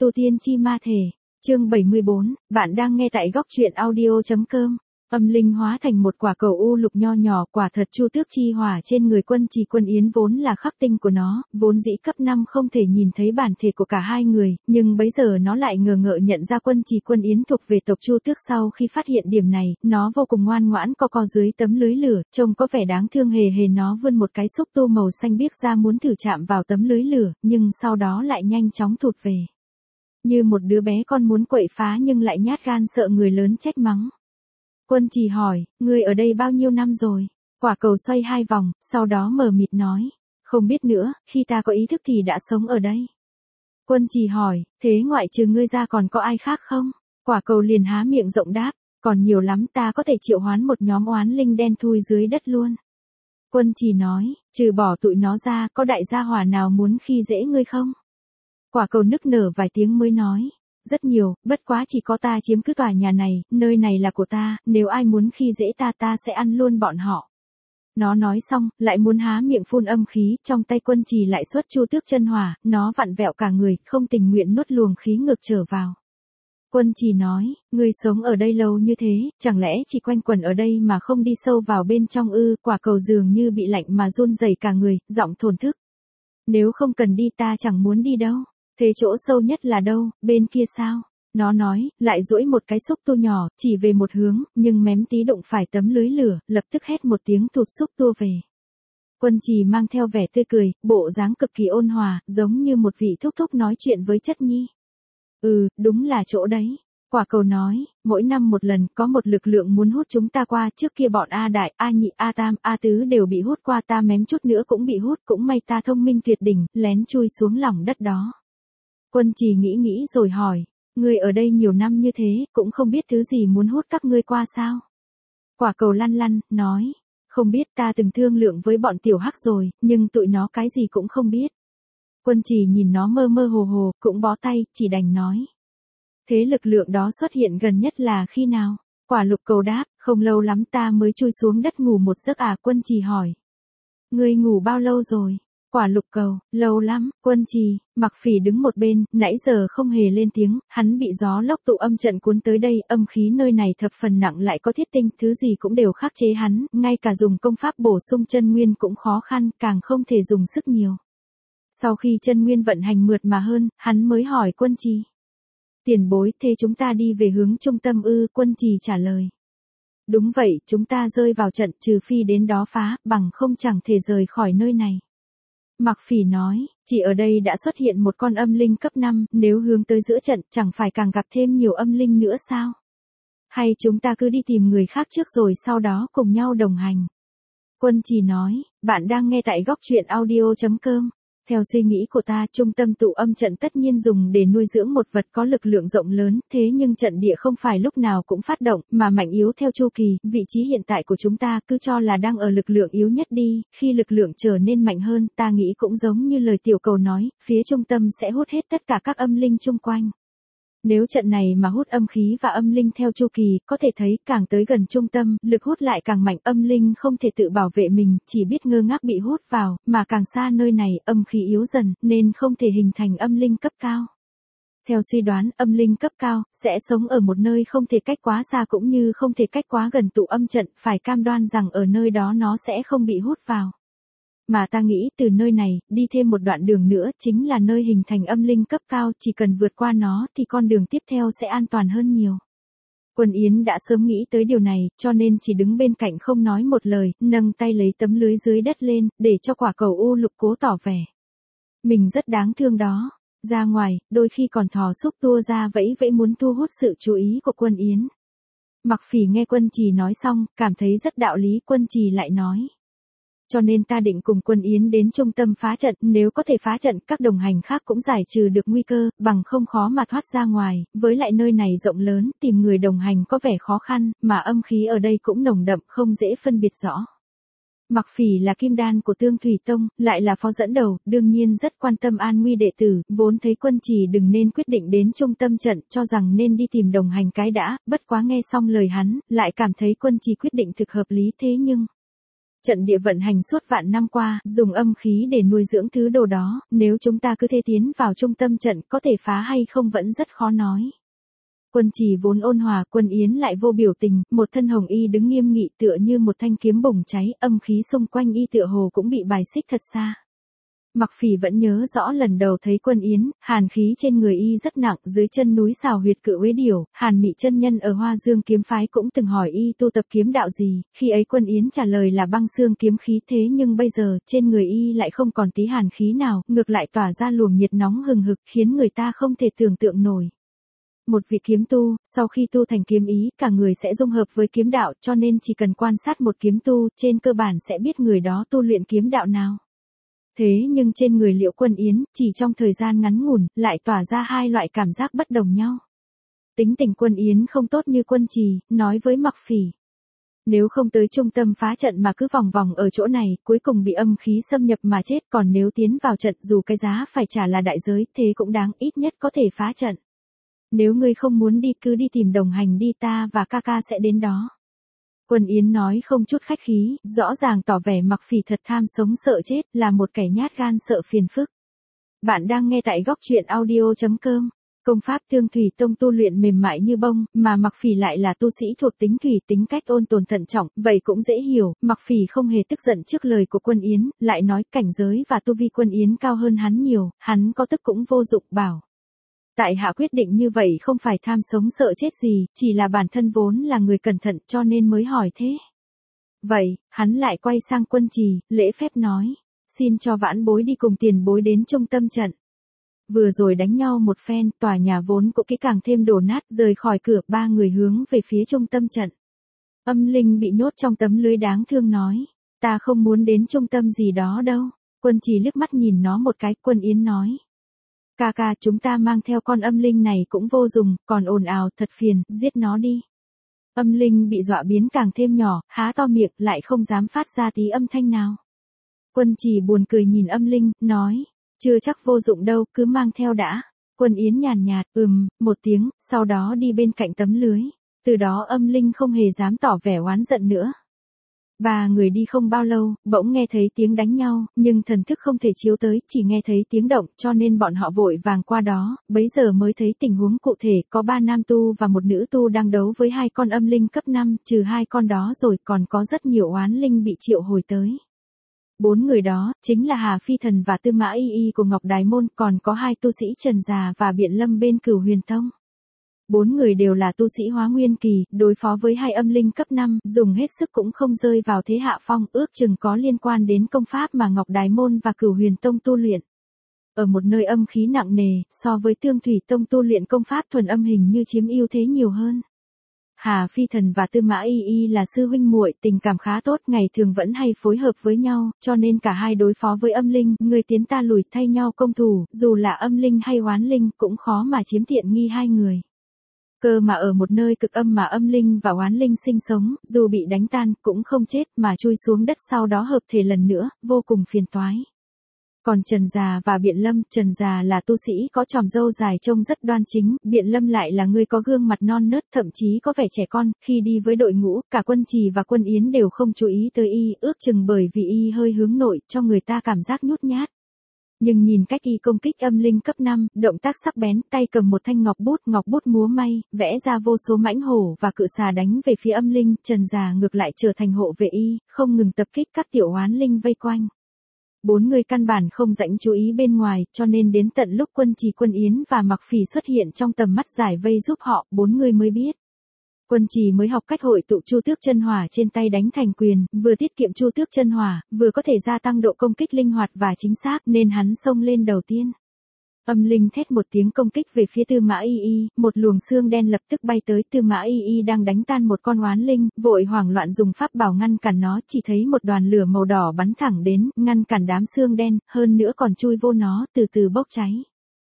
Tu tiên chi ma thể, chương 74, bạn đang nghe tại góc truyện audio.com. Âm linh hóa thành một quả cầu u lục nho nhỏ, quả thật chu tước chi hỏa trên người Quân Trì Quân Yến vốn là khắc tinh của nó, vốn dĩ cấp 5 không thể nhìn thấy bản thể của cả hai người, nhưng bấy giờ nó lại ngờ ngợ nhận ra Quân Trì Quân Yến thuộc về tộc chu tước. Sau khi phát hiện điểm này, nó vô cùng ngoan ngoãn co dưới tấm lưới lửa, trông có vẻ đáng thương hề hề. Nó vươn một cái xúc tu màu xanh biếc ra muốn thử chạm vào tấm lưới lửa, nhưng sau đó lại nhanh chóng thụt về. Như một đứa bé con muốn quậy phá nhưng lại nhát gan sợ người lớn trách mắng. Quân Trì hỏi, ngươi ở đây bao nhiêu năm rồi? Quả cầu xoay 2 vòng, sau đó mờ mịt nói, không biết nữa, khi ta có ý thức thì đã sống ở đây. Quân Trì hỏi, thế ngoại trừ ngươi ra còn có ai khác không? Quả cầu liền há miệng rộng đáp, còn nhiều lắm, ta có thể triệu hoán một nhóm oán linh đen thui dưới đất luôn. Quân Trì nói, trừ bỏ tụi nó ra, có đại gia hỏa nào muốn khi dễ ngươi không? Quả cầu nức nở vài tiếng mới nói, rất nhiều, bất quá chỉ có ta chiếm cứ tòa nhà này, nơi này là của ta, nếu ai muốn khi dễ ta sẽ ăn luôn bọn họ. Nó nói xong, lại muốn há miệng phun âm khí, trong tay Quân Trì lại xuất chu tước chân hỏa, nó vặn vẹo cả người, không tình nguyện nuốt luồng khí ngược trở vào. Quân Trì nói, ngươi sống ở đây lâu như thế, chẳng lẽ chỉ quanh quẩn ở đây mà không đi sâu vào bên trong ư? Quả cầu dường như bị lạnh mà run rẩy cả người, giọng thổn thức. Nếu không cần đi ta chẳng muốn đi đâu. Thế chỗ sâu nhất là đâu, bên kia sao? Nó nói, lại duỗi một cái xúc tu nhỏ, chỉ về một hướng, nhưng mém tí đụng phải tấm lưới lửa, lập tức hét một tiếng thụt xúc tu về. Quân Trì mang theo vẻ tươi cười, bộ dáng cực kỳ ôn hòa, giống như một vị thúc thúc nói chuyện với chất nhi. Đúng là chỗ đấy. Quả cầu nói, mỗi năm một lần có một lực lượng muốn hút chúng ta qua, trước kia bọn A Đại, A Nhị, A Tam, A Tứ đều bị hút qua, ta mém chút nữa cũng bị hút, cũng may ta thông minh tuyệt đỉnh, lén chui xuống lòng đất đó. Quân Trì nghĩ rồi hỏi, ngươi ở đây nhiều năm như thế, cũng không biết thứ gì muốn hút các ngươi qua sao? Quả cầu lăn lăn, nói, không biết, ta từng thương lượng với bọn tiểu hắc rồi, nhưng tụi nó cái gì cũng không biết. Quân Trì nhìn nó mơ mơ hồ hồ, cũng bó tay, chỉ đành nói. Thế lực lượng đó xuất hiện gần nhất là khi nào? Quả lục cầu đáp, không lâu lắm ta mới chui xuống đất ngủ một giấc à? Quân Trì hỏi. Ngươi ngủ bao lâu rồi? Quả lục cầu, lâu lắm. Quân Trì, Mặc Phỉ đứng một bên, nãy giờ không hề lên tiếng, hắn bị gió lốc tụ âm trận cuốn tới đây, âm khí nơi này thập phần nặng, lại có thiết tinh, thứ gì cũng đều khắc chế hắn, ngay cả dùng công pháp bổ sung chân nguyên cũng khó khăn, càng không thể dùng sức nhiều. Sau khi chân nguyên vận hành mượt mà hơn, hắn mới hỏi Quân Trì. Tiền bối, thế chúng ta đi về hướng trung tâm ư? Quân Trì trả lời. Đúng vậy, chúng ta rơi vào trận, trừ phi đến đó phá, bằng không chẳng thể rời khỏi nơi này. Mặc Phỉ nói, chỉ ở đây đã xuất hiện một con âm linh cấp 5, nếu hướng tới giữa trận, chẳng phải càng gặp thêm nhiều âm linh nữa sao? Hay chúng ta cứ đi tìm người khác trước rồi sau đó cùng nhau đồng hành? Quân Trì nói, bạn đang nghe tại góc truyện audio.com. Theo suy nghĩ của ta, trung tâm tụ âm trận tất nhiên dùng để nuôi dưỡng một vật có lực lượng rộng lớn, thế nhưng trận địa không phải lúc nào cũng phát động, mà mạnh yếu theo chu kỳ, vị trí hiện tại của chúng ta cứ cho là đang ở lực lượng yếu nhất đi, khi lực lượng trở nên mạnh hơn, ta nghĩ cũng giống như lời tiểu cầu nói, phía trung tâm sẽ hút hết tất cả các âm linh chung quanh. Nếu trận này mà hút âm khí và âm linh theo chu kỳ, có thể thấy càng tới gần trung tâm, lực hút lại càng mạnh, âm linh không thể tự bảo vệ mình, chỉ biết ngơ ngác bị hút vào, mà càng xa nơi này, âm khí yếu dần, nên không thể hình thành âm linh cấp cao. Theo suy đoán, âm linh cấp cao, sẽ sống ở một nơi không thể cách quá xa cũng như không thể cách quá gần tụ âm trận, phải cam đoan rằng ở nơi đó nó sẽ không bị hút vào. Mà ta nghĩ từ nơi này, đi thêm một đoạn đường nữa chính là nơi hình thành âm linh cấp cao, chỉ cần vượt qua nó thì con đường tiếp theo sẽ an toàn hơn nhiều. Quân Yến đã sớm nghĩ tới điều này, cho nên chỉ đứng bên cạnh không nói một lời, nâng tay lấy tấm lưới dưới đất lên, để cho quả cầu u lục cố tỏ vẻ. Mình rất đáng thương đó. Ra ngoài, đôi khi còn thò xúc tua ra vẫy vẫy muốn thu hút sự chú ý của Quân Yến. Mặc Phỉ nghe Quân Trì nói xong, cảm thấy rất đạo lý. Quân Trì lại nói. Cho nên ta định cùng Quân Yến đến trung tâm phá trận, nếu có thể phá trận, các đồng hành khác cũng giải trừ được nguy cơ, bằng không khó mà thoát ra ngoài, với lại nơi này rộng lớn, tìm người đồng hành có vẻ khó khăn, mà âm khí ở đây cũng nồng đậm, không dễ phân biệt rõ. Mặc Phỉ là kim đan của Tương Thủy Tông, lại là phó dẫn đầu, đương nhiên rất quan tâm an nguy đệ tử, vốn thấy Quân Trì đừng nên quyết định đến trung tâm trận, cho rằng nên đi tìm đồng hành cái đã, bất quá nghe xong lời hắn, lại cảm thấy Quân Trì quyết định thực hợp lý. Thế nhưng Trận địa vận hành suốt vạn năm qua, dùng âm khí để nuôi dưỡng thứ đồ đó, nếu chúng ta cứ thế tiến vào trung tâm trận có thể phá hay không vẫn rất khó nói. Quân Trì vốn ôn hòa, Quân Yến lại vô biểu tình, một thân hồng y đứng nghiêm nghị tựa như một thanh kiếm bùng cháy, âm khí xung quanh y tựa hồ cũng bị bài xích thật xa. Mặc Phỉ vẫn nhớ rõ lần đầu thấy Quân Yến, hàn khí trên người y rất nặng, dưới chân núi Xào Huyệt Cự Uế Điểu, Hàn Mị chân nhân ở Hoa Dương kiếm phái cũng từng hỏi y tu tập kiếm đạo gì, khi ấy Quân Yến trả lời là băng xương kiếm khí, thế nhưng bây giờ, trên người y lại không còn tí hàn khí nào, ngược lại tỏa ra luồng nhiệt nóng hừng hực, khiến người ta không thể tưởng tượng nổi. Một vị kiếm tu, sau khi tu thành kiếm ý, cả người sẽ dung hợp với kiếm đạo, cho nên chỉ cần quan sát một kiếm tu, trên cơ bản sẽ biết người đó tu luyện kiếm đạo nào. Thế nhưng trên người Liễu Quân Yến, chỉ trong thời gian ngắn ngủn, lại tỏa ra hai loại cảm giác bất đồng nhau. Tính tình Quân Yến không tốt như Quân Trì, nói với Mặc Phỉ. Nếu không tới trung tâm phá trận mà cứ vòng vòng ở chỗ này, cuối cùng bị âm khí xâm nhập mà chết, còn nếu tiến vào trận dù cái giá phải trả là đại giới, thế cũng đáng, ít nhất có thể phá trận. Nếu ngươi không muốn đi cứ đi tìm đồng hành đi, ta và ca ca sẽ đến đó. Quân Yến nói không chút khách khí, rõ ràng tỏ vẻ Mặc Phỉ thật tham sống sợ chết, là một kẻ nhát gan sợ phiền phức. Bạn đang nghe tại góc truyện audio.com. Công pháp Thương Thủy Tông tu luyện mềm mại như bông, mà Mặc Phỉ lại là tu sĩ thuộc tính thủy, tính cách ôn tồn thận trọng, vậy cũng dễ hiểu, Mặc Phỉ không hề tức giận trước lời của Quân Yến, lại nói cảnh giới và tu vi Quân Yến cao hơn hắn nhiều, hắn có tức cũng vô dụng, bảo. Tại hạ quyết định như vậy không phải tham sống sợ chết gì, chỉ là bản thân vốn là người cẩn thận cho nên mới hỏi thế. Vậy, hắn lại quay sang Quân Trì, lễ phép nói, xin cho vãn bối đi cùng tiền bối đến trung tâm trận. Vừa rồi đánh nhau một phen, tòa nhà vốn cũng càng thêm đổ nát, rời khỏi cửa, ba người hướng về phía trung tâm trận. Âm Linh bị nhốt trong tấm lưới đáng thương nói, ta không muốn đến trung tâm gì đó đâu. Quân Trì liếc mắt nhìn nó một cái, Quân Yến nói. Ca ca, chúng ta mang theo con âm linh này cũng vô dụng, còn ồn ào thật phiền, giết nó đi. Âm linh bị dọa biến càng thêm nhỏ, há to miệng, lại không dám phát ra tí âm thanh nào. Quân Trì buồn cười nhìn âm linh, nói, chưa chắc vô dụng đâu, cứ mang theo đã. Quân Yến nhàn nhạt, một tiếng, sau đó đi bên cạnh tấm lưới. Từ đó âm linh không hề dám tỏ vẻ oán giận nữa. Ba người đi không bao lâu, bỗng nghe thấy tiếng đánh nhau, nhưng thần thức không thể chiếu tới, chỉ nghe thấy tiếng động, cho nên bọn họ vội vàng qua đó, bấy giờ mới thấy tình huống cụ thể, có 3 nam tu và một nữ tu đang đấu với 2 con âm linh cấp 5, trừ 2 con đó rồi còn có rất nhiều oán linh bị triệu hồi tới. 4 người đó, chính là Hà Phi Thần và Tư Mã Y Y của Ngọc Đài Môn, còn có 2 tu sĩ Trần Già và Biện Lâm bên Cửu Huyền Tông. 4 người đều là tu sĩ hóa nguyên kỳ, đối phó với 2 âm linh cấp 5, dùng hết sức cũng không rơi vào thế hạ phong, ước chừng có liên quan đến công pháp mà Ngọc Đài Môn và Cửu Huyền Tông tu luyện. Ở một nơi âm khí nặng nề, so với Thương Thủy Tông tu luyện công pháp thuần âm hình như chiếm ưu thế nhiều hơn. Hà Phi Thần và Tư Mã Y Y là sư huynh muội, tình cảm khá tốt, ngày thường vẫn hay phối hợp với nhau, cho nên cả hai đối phó với âm linh, người tiến ta lùi thay nhau công thủ, dù là âm linh hay oán linh cũng khó mà chiếm tiện nghi hai người. Cơ mà ở một nơi cực âm mà âm linh và oán linh sinh sống, dù bị đánh tan cũng không chết mà chui xuống đất sau đó hợp thể lần nữa, vô cùng phiền toái. Còn Trần Già và Biện Lâm, Trần Già là tu sĩ có chòm râu dài trông rất đoan chính, Biện Lâm lại là người có gương mặt non nớt thậm chí có vẻ trẻ con, khi đi với đội ngũ, cả Quân Trì và Quân Yến đều không chú ý tới y, ước chừng bởi vì y hơi hướng nội, cho người ta cảm giác nhút nhát. Nhưng nhìn cách y công kích âm linh cấp 5, động tác sắc bén, tay cầm một thanh ngọc bút múa may, vẽ ra vô số mãnh hổ và cự xà đánh về phía âm linh, Trần Già ngược lại trở thành hộ vệ y, không ngừng tập kích các tiểu oán linh vây quanh. 4 người căn bản không rảnh chú ý bên ngoài, cho nên đến tận lúc Quân Trì, Quân Yến và Mặc Phỉ xuất hiện trong tầm mắt giải vây giúp họ, 4 người mới biết. Quân Trì mới học cách hội tụ Chu Tước Chân Hỏa trên tay đánh thành quyền, vừa tiết kiệm Chu Tước Chân Hỏa, vừa có thể gia tăng độ công kích linh hoạt và chính xác, nên hắn xông lên đầu tiên. Âm linh thét một tiếng công kích về phía Tư Mã Y Y, một luồng xương đen lập tức bay tới, Tư Mã Y Y đang đánh tan một con oán linh, vội hoảng loạn dùng pháp bảo ngăn cản nó, chỉ thấy một đoàn lửa màu đỏ bắn thẳng đến, ngăn cản đám xương đen, hơn nữa còn chui vô nó, từ từ bốc cháy.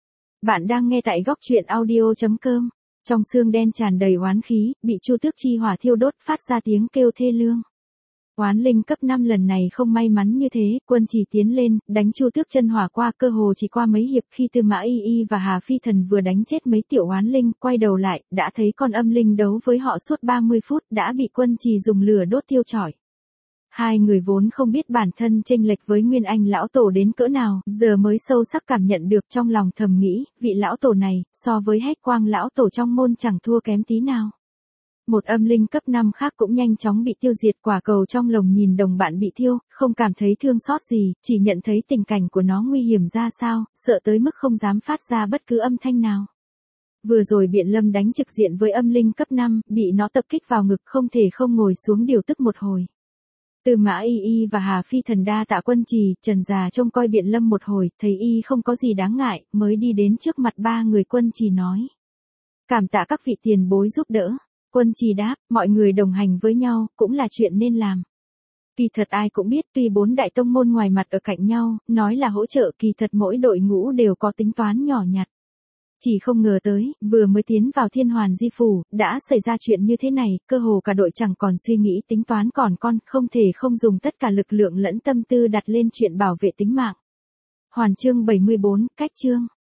Bạn đang nghe tại góc truyện audio.com. Trong xương đen tràn đầy oán khí, bị Chu Tước chi hỏa thiêu đốt, phát ra tiếng kêu thê lương. Oán linh cấp 5 lần này không may mắn như thế, Quân Trì tiến lên, đánh Chu Tước Chân Hỏa qua, cơ hồ chỉ qua mấy hiệp, khi Tư Mã Y Y và Hà Phi Thần vừa đánh chết mấy tiểu oán linh, quay đầu lại, đã thấy con âm linh đấu với họ suốt 30 phút, đã bị Quân Trì dùng lửa đốt tiêu chọi. Hai người vốn không biết bản thân chênh lệch với Nguyên Anh lão tổ đến cỡ nào, giờ mới sâu sắc cảm nhận được, trong lòng thầm nghĩ, vị lão tổ này, so với Hách Quang lão tổ trong môn chẳng thua kém tí nào. Một âm linh cấp 5 khác cũng nhanh chóng bị tiêu diệt, quả cầu trong lồng nhìn đồng bạn bị thiêu, không cảm thấy thương xót gì, chỉ nhận thấy tình cảnh của nó nguy hiểm ra sao, sợ tới mức không dám phát ra bất cứ âm thanh nào. Vừa rồi Biện Lâm đánh trực diện với âm linh cấp 5, bị nó tập kích vào ngực, không thể không ngồi xuống điều tức một hồi. Tư Mã Y Y và Hà Phi Thần đa tạ Quân Trì, Trần già trông coi Biện Lâm một hồi, thấy y không có gì đáng ngại, mới đi đến trước mặt ba người Quân Trì nói: cảm tạ các vị tiền bối giúp đỡ. Quân Trì đáp: mọi người đồng hành với nhau, cũng là chuyện nên làm. Kỳ thật ai cũng biết, tuy bốn đại tông môn ngoài mặt ở cạnh nhau, nói là hỗ trợ, kỳ thật mỗi đội ngũ đều có tính toán nhỏ nhặt. Chỉ không ngờ tới, vừa mới tiến vào Thiên Hoàn Di Phủ, đã xảy ra chuyện như thế này, cơ hồ cả đội chẳng còn suy nghĩ tính toán còn con, không thể không dùng tất cả lực lượng lẫn tâm tư đặt lên chuyện bảo vệ tính mạng. Hoàn chương 74, cách chương.